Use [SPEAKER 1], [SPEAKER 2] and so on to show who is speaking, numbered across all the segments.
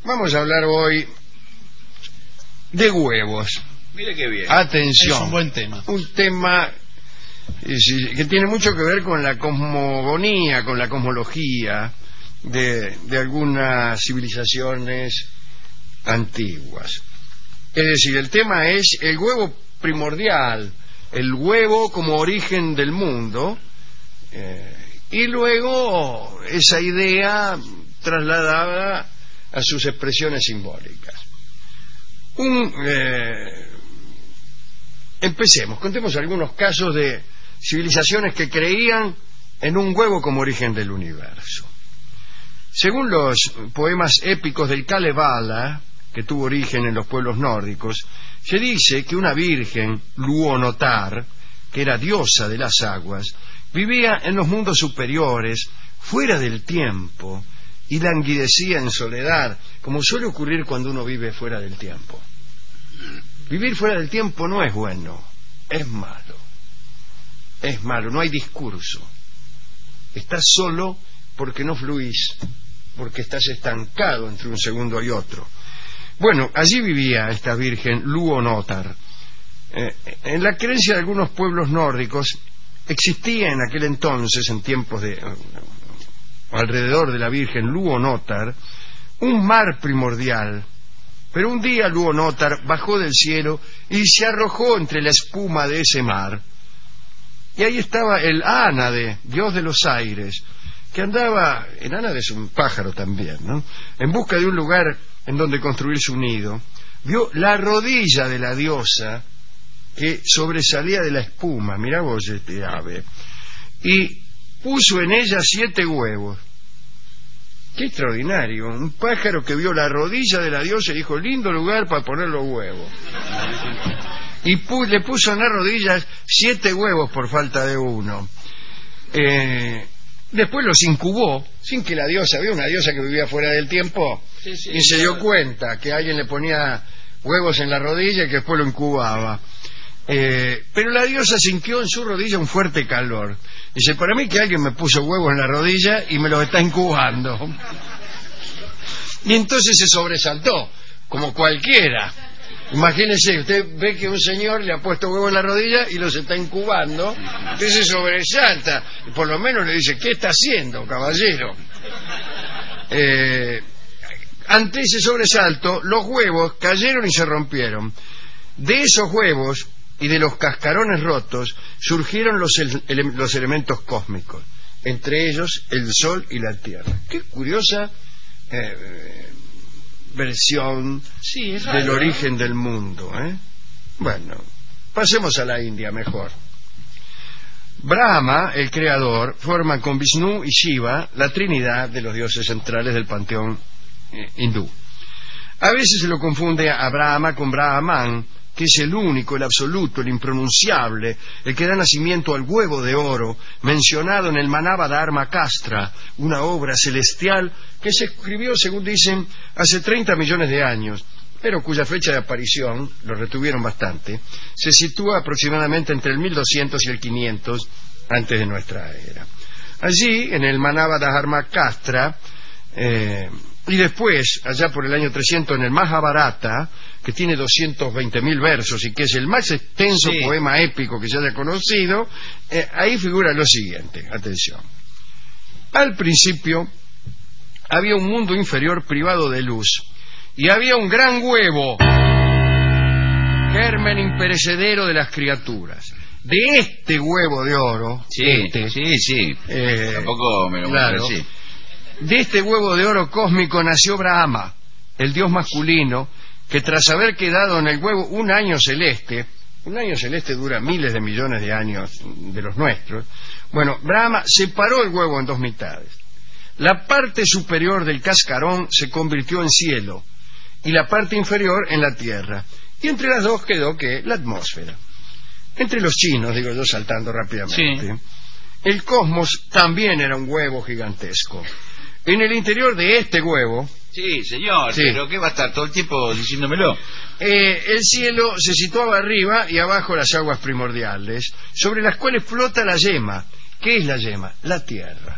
[SPEAKER 1] Vamos a hablar hoy de huevos.
[SPEAKER 2] Mire qué bien.
[SPEAKER 1] Atención.
[SPEAKER 3] Es un buen tema.
[SPEAKER 1] Un tema que tiene mucho que ver con la cosmogonía, con la cosmología de algunas civilizaciones antiguas. Es decir, el tema es el huevo primordial, el huevo como origen del mundo, y luego esa idea trasladada a sus expresiones simbólicas. Empecemos, contemos algunos casos de civilizaciones que creían en un huevo como origen del universo. Según los poemas épicos del Kalevala, que tuvo origen en los pueblos nórdicos, se dice que una virgen, Luonotar, que era diosa de las aguas, vivía en los mundos superiores, fuera del tiempo, y languidecía en soledad, como suele ocurrir cuando uno vive fuera del tiempo. Vivir fuera del tiempo no es bueno, es malo. Es malo, no hay discurso. Estás solo porque no fluís, porque estás estancado entre un segundo y otro. Bueno, allí vivía esta virgen Luonotar. En la creencia de algunos pueblos nórdicos existía en aquel entonces, en tiempos de alrededor de la virgen Luonotar, un mar primordial. Pero un día Luonotar bajó del cielo y se arrojó entre la espuma de ese mar. Y ahí estaba el Ánade, dios de los aires, que andaba, el Ánade es un pájaro también, ¿no?, en busca de un lugar en donde construir su nido. Vio la rodilla de la diosa que sobresalía de la espuma, mirá vos este ave, y puso en ella 7 huevos. ¡Qué extraordinario! Un pájaro que vio la rodilla de la diosa y dijo, lindo lugar para poner los huevos. Y le puso en las rodillas 7 huevos por falta de uno. Después los incubó, sin que la diosa, había una diosa que vivía fuera del tiempo, y se dio cuenta que alguien le ponía huevos en la rodilla y que después lo incubaba. Pero la diosa sintió en su rodilla un fuerte calor. Dice, para mí que alguien me puso huevos en la rodilla y me los está incubando. Y entonces se sobresaltó, como cualquiera. Imagínese, usted ve que un señor le ha puesto huevos en la rodilla y los está incubando, usted se sobresalta, y por lo menos le dice, ¿qué está haciendo, caballero? Ante ese sobresalto, los huevos cayeron y se rompieron. De esos huevos y de los cascarones rotos surgieron los elementos cósmicos, entre ellos el Sol y la Tierra. Qué curiosa versión del origen del mundo, ¿eh? Bueno, pasemos a la India mejor. Brahma, el creador, forma con Vishnu y Shiva la trinidad de los dioses centrales del panteón hindú. A veces se lo confunde a Brahma con Brahman, que es el único, el absoluto, el impronunciable, el que da nacimiento al huevo de oro, mencionado en el Manavadharma Castra, una obra celestial que se escribió, según dicen, hace 30 millones de años, pero cuya fecha de aparición, lo retuvieron bastante, se sitúa aproximadamente entre el 1200 y el 500 antes de nuestra era. Allí, en el Manavadharma Castra, y después, allá por el año 300, en el Mahabharata, que tiene 220.000 versos y que es el más extenso poema épico que se haya conocido, ahí figura lo siguiente, atención. Al principio había un mundo inferior privado de luz y había un gran huevo, germen imperecedero de las criaturas. De este huevo de oro,
[SPEAKER 2] tampoco me lo
[SPEAKER 1] claro,
[SPEAKER 2] así.
[SPEAKER 1] De este huevo de oro cósmico nació Brahma, el dios masculino, que tras haber quedado en el huevo un año celeste dura miles de millones de años de los nuestros, bueno, Brahma separó el huevo en 2 mitades. La parte superior del cascarón se convirtió en cielo y la parte inferior en la tierra, y entre las dos quedó la atmósfera. Entre los chinos, digo yo saltando rápidamente, el cosmos también era un huevo gigantesco. En el interior de este huevo...
[SPEAKER 2] Sí, señor, pero ¿qué va a estar todo el tiempo diciéndomelo?
[SPEAKER 1] El cielo se situaba arriba y abajo las aguas primordiales, sobre las cuales flota la yema. ¿Qué es la yema? La tierra.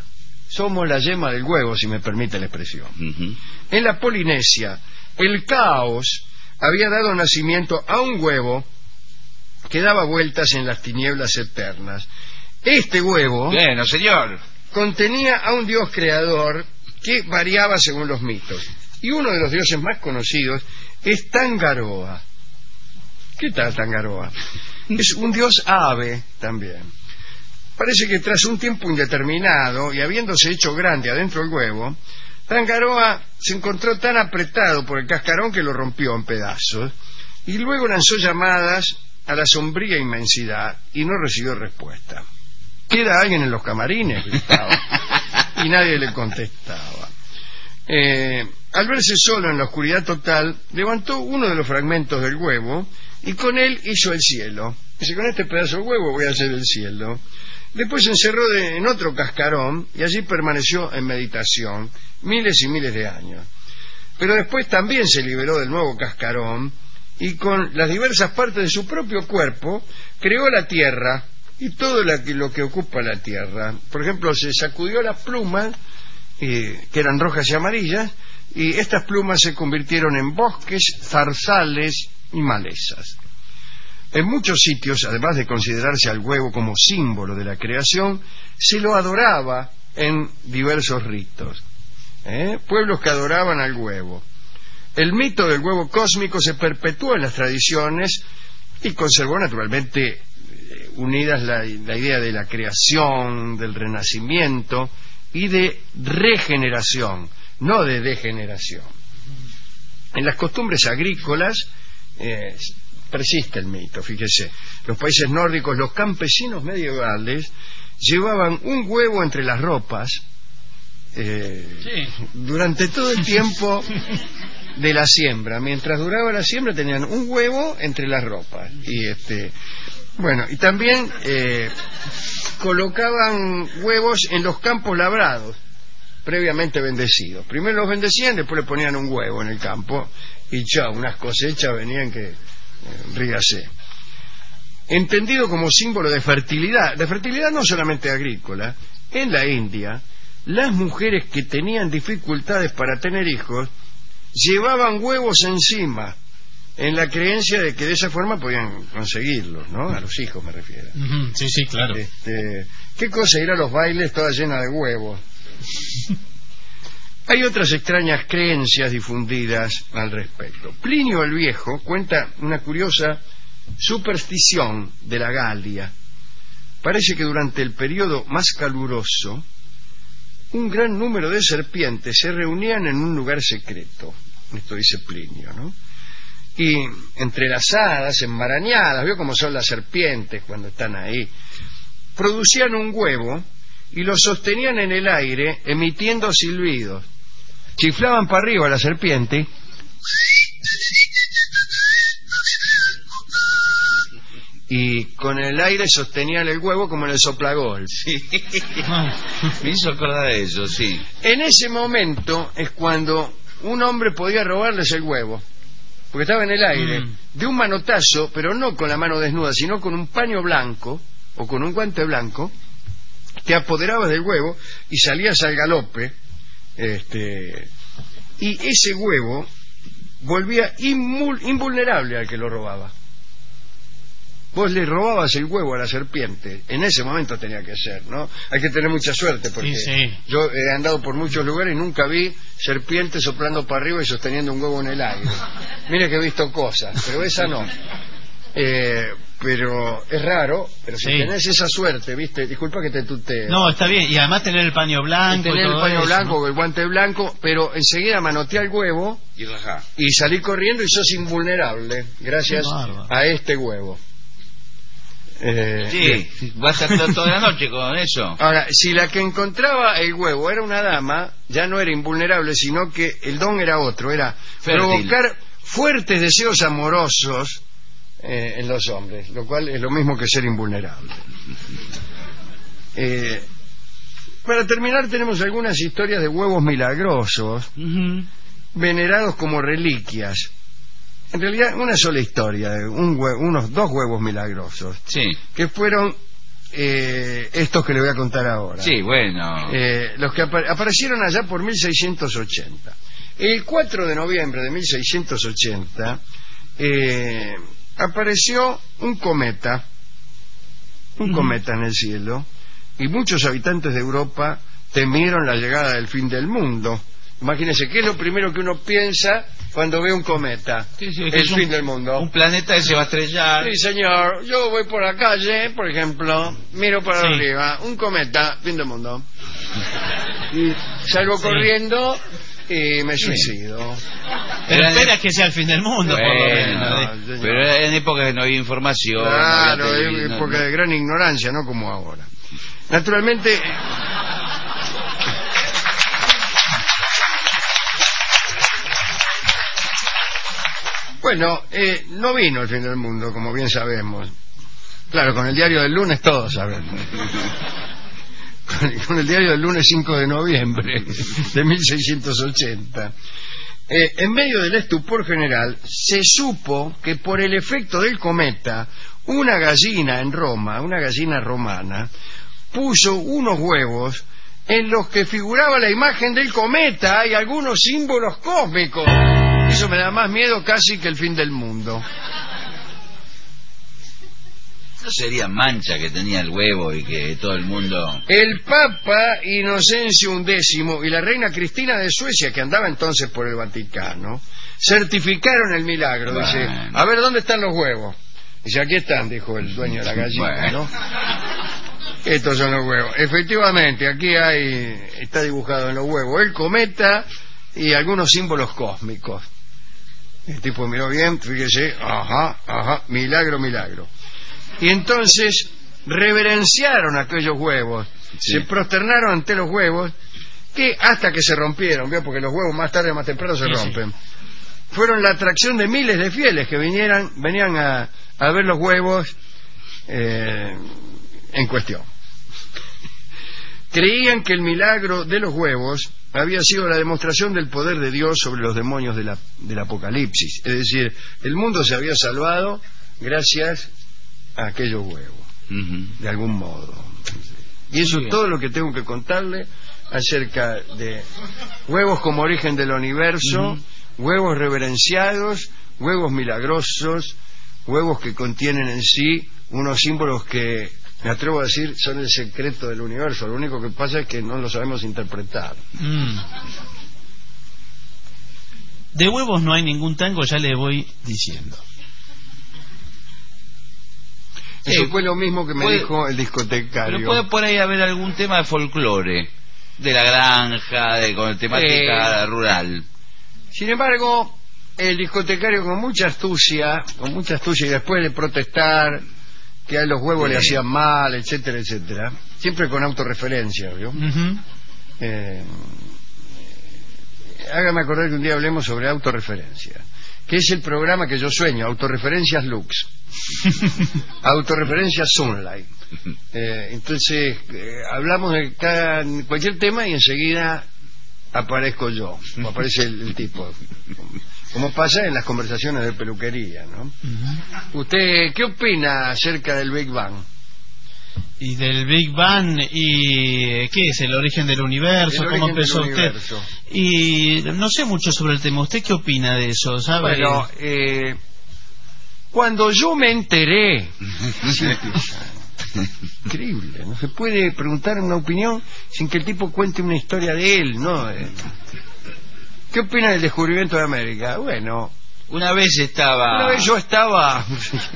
[SPEAKER 1] somos la yema del huevo, si me permite la expresión.
[SPEAKER 2] Ujú.
[SPEAKER 1] En la Polinesia, el caos había dado nacimiento a un huevo que daba vueltas en las tinieblas eternas. Este huevo
[SPEAKER 2] Bueno, señor.
[SPEAKER 1] contenía a un dios creador que variaba según los mitos. Y uno de los dioses más conocidos es Tangaroa. ¿Qué tal Tangaroa? Es un dios ave también. Parece que tras un tiempo indeterminado y habiéndose hecho grande adentro del huevo, Tangaroa se encontró tan apretado por el cascarón que lo rompió en pedazos y luego lanzó llamadas a la sombría inmensidad y no recibió respuesta. Queda alguien en los camarines, gritaba, y nadie le contestaba. Al verse solo en la oscuridad total, levantó uno de los fragmentos del huevo y con él hizo el cielo. Dice, con este pedazo de huevo voy a hacer el cielo. Después se encerró en otro cascarón y allí permaneció en meditación miles y miles de años. Pero después también se liberó del nuevo cascarón y con las diversas partes de su propio cuerpo creó la tierra y todo lo que ocupa la tierra. Por ejemplo, se sacudió las plumas, que eran rojas y amarillas, y estas plumas se convirtieron en bosques, zarzales y malezas. En muchos sitios, además de considerarse al huevo como símbolo de la creación, se lo adoraba en diversos ritos. Pueblos que adoraban al huevo. El mito del huevo cósmico se perpetuó en las tradiciones y conservó naturalmente unidas la idea de la creación, del renacimiento y de regeneración, no de degeneración. En las costumbres agrícolas persiste el mito, fíjese. Los países nórdicos, los campesinos medievales llevaban un huevo entre las ropas durante todo el tiempo de la siembra. Mientras duraba la siembra tenían un huevo entre las ropas. Y también colocaban huevos en los campos labrados, previamente bendecidos. Primero los bendecían, después le ponían un huevo en el campo y chao, unas cosechas venían que rígase. Entendido como símbolo de fertilidad no solamente agrícola, en la India, las mujeres que tenían dificultades para tener hijos llevaban huevos encima, en la creencia de que de esa forma podían conseguirlos, ¿no? A los hijos me refiero.
[SPEAKER 3] Sí, sí, claro.
[SPEAKER 1] ¿Qué cosa ir a los bailes toda llena de huevos? Hay otras extrañas creencias difundidas al respecto. Plinio el Viejo cuenta una curiosa superstición de la Galia. Parece que durante el periodo más caluroso, un gran número de serpientes se reunían en un lugar secreto. Esto dice Plinio, ¿no? Y entrelazadas, enmarañadas, ¿vio cómo son las serpientes cuando están ahí? Producían un huevo y lo sostenían en el aire emitiendo silbidos. Chiflaban para arriba a la serpiente y con el aire sostenían el huevo como en el soplagol.
[SPEAKER 2] Sí. Me hizo acordar de eso, sí.
[SPEAKER 1] En ese momento es cuando un hombre podía robarles el huevo, porque estaba en el aire, de un manotazo, pero no con la mano desnuda, sino con un paño blanco o con un guante blanco. Te apoderabas del huevo y salías al galope, y ese huevo volvía invulnerable al que lo robaba. Vos le robabas el huevo a la serpiente, en ese momento tenía que ser, ¿no? Hay que tener mucha suerte, porque yo he andado por muchos lugares y nunca vi serpientes soplando para arriba y sosteniendo un huevo en el aire. Mire que he visto cosas, pero esa no. Pero es raro, pero si tenés esa suerte, ¿viste? Disculpa que te tutee.
[SPEAKER 3] No, está bien, y además tener el paño blanco.
[SPEAKER 1] Tener
[SPEAKER 3] y todo
[SPEAKER 1] el paño
[SPEAKER 3] eso,
[SPEAKER 1] blanco,
[SPEAKER 3] ¿no?
[SPEAKER 1] el guante blanco, pero enseguida manotear el huevo y salir corriendo y sos invulnerable, gracias a este huevo.
[SPEAKER 2] Vas a estar toda la noche con eso.
[SPEAKER 1] Ahora, si la que encontraba el huevo era una dama, ya no era invulnerable, sino que el don era otro, era provocar fuertes deseos amorosos en los hombres, lo cual es lo mismo que ser invulnerable. Para terminar, tenemos algunas historias de huevos milagrosos, venerados como reliquias. En realidad, una sola historia de unos 2 huevos milagrosos, que fueron estos que le voy a contar ahora.
[SPEAKER 2] Sí, bueno.
[SPEAKER 1] Los que aparecieron allá por 1680. El 4 de noviembre de 1680 apareció un cometa en el cielo, y muchos habitantes de Europa temieron la llegada del fin del mundo. Imagínense, ¿qué es lo primero que uno piensa cuando ve un cometa?
[SPEAKER 2] Sí,
[SPEAKER 1] el fin del mundo.
[SPEAKER 2] Un planeta que se va a estrellar.
[SPEAKER 1] Sí, señor. Yo voy por la calle, por ejemplo, miro para arriba, un cometa, fin del mundo. Y salgo corriendo y me suicido.
[SPEAKER 3] Pero espera que sea el fin del mundo, por lo menos.
[SPEAKER 2] Pero era en épocas que no había información.
[SPEAKER 1] Claro,
[SPEAKER 2] no había
[SPEAKER 1] en época de gran ignorancia, no como ahora. Naturalmente... Bueno, no vino el fin del mundo, como bien sabemos. Claro, con el diario del lunes todos sabemos. Con el diario del lunes 5 de noviembre de 1680. En medio del estupor general, se supo que por el efecto del cometa, una gallina en Roma, una gallina romana, puso unos huevos en los que figuraba la imagen del cometa y algunos símbolos cósmicos. Eso me da más miedo casi que el fin del mundo.
[SPEAKER 2] ¿No sería mancha que tenía el huevo y que todo el mundo...
[SPEAKER 1] El Papa Inocencio XI y la reina Cristina de Suecia, que andaba entonces por el Vaticano, certificaron el milagro.
[SPEAKER 2] Bueno.
[SPEAKER 1] Dice, a ver, ¿dónde están los huevos? Dice, aquí están, dijo el dueño de la gallina, ¿no? Estos son los huevos. Efectivamente, aquí está dibujado en los huevos el cometa y algunos símbolos cósmicos. El tipo miró bien, fíjese, milagro. Y entonces reverenciaron aquellos huevos, se prosternaron ante los huevos, que hasta que se rompieron, ¿vio? Porque los huevos más tarde o más temprano se rompen. Fueron la atracción de miles de fieles que venían a ver los huevos en cuestión. Creían que el milagro de los huevos había sido la demostración del poder de Dios sobre los demonios del Apocalipsis. Es decir, el mundo se había salvado gracias a aquellos huevos, de algún modo. Y eso es todo lo que tengo que contarle acerca de huevos como origen del universo, huevos reverenciados, huevos milagrosos, huevos que contienen en sí unos símbolos que, me atrevo a decir, son el secreto del universo. Lo único que pasa es que no lo sabemos interpretar.
[SPEAKER 3] De huevos no hay ningún tango, ya le voy diciendo.
[SPEAKER 1] Eso fue lo mismo que me dijo el discotecario.
[SPEAKER 2] Pero puede por ahí haber algún tema de folclore, de la granja, con temática rural.
[SPEAKER 1] Sin embargo, el discotecario con mucha astucia, y después de protestar que a los huevos le hacían mal, etcétera, etcétera, siempre con autorreferencia, ¿vio? Hágame acordar que un día hablemos sobre autorreferencia, que es el programa que yo sueño, Autorreferencias Lux. Autorreferencias Sunlight. Entonces, hablamos de cualquier tema y enseguida aparezco yo, o aparece el tipo. Como pasa en las conversaciones de peluquería, ¿no? ¿Usted qué opina acerca del Big Bang?
[SPEAKER 3] Y del Big Bang, y ¿qué es? ¿El origen del universo? ¿Cómo empezó usted? Y no sé mucho sobre el tema. ¿Usted qué opina de eso? ¿Sabe?
[SPEAKER 1] Bueno, cuando yo me enteré... Increíble, no se puede preguntar una opinión sin que el tipo cuente una historia de él, ¿no? ¿Qué opina del descubrimiento de América? Bueno,
[SPEAKER 2] una vez
[SPEAKER 1] yo estaba...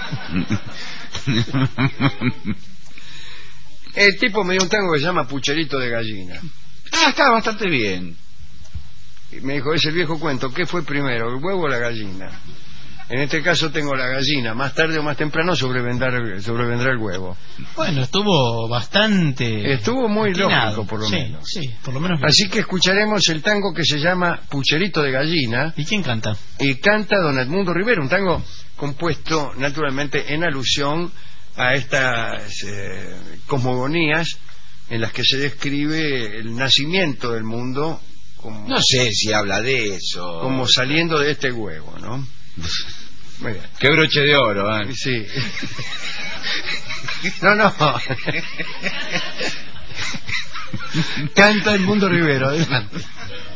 [SPEAKER 1] El tipo me dio un tango que se llama Pucherito de Gallina.
[SPEAKER 2] Está bastante bien.
[SPEAKER 1] Y me dijo, es el viejo cuento, ¿qué fue primero, el huevo o la gallina? En este caso tengo la gallina, más tarde o más temprano sobrevendrá el huevo.
[SPEAKER 3] Bueno, estuvo muy
[SPEAKER 1] lógico, por lo menos.
[SPEAKER 3] Sí, por lo menos.
[SPEAKER 1] Así que escucharemos el tango que se llama Pucherito de Gallina.
[SPEAKER 3] ¿Y quién canta?
[SPEAKER 1] Y canta don Edmundo Rivero, un tango compuesto naturalmente en alusión a estas cosmogonías en las que se describe el nacimiento del mundo como,
[SPEAKER 2] no sé si habla de eso,
[SPEAKER 1] como saliendo de este huevo, ¿no? Muy bien.
[SPEAKER 2] Qué broche de oro, ¿eh?
[SPEAKER 1] Sí. No. Canta el Mundo Rivero, adelante.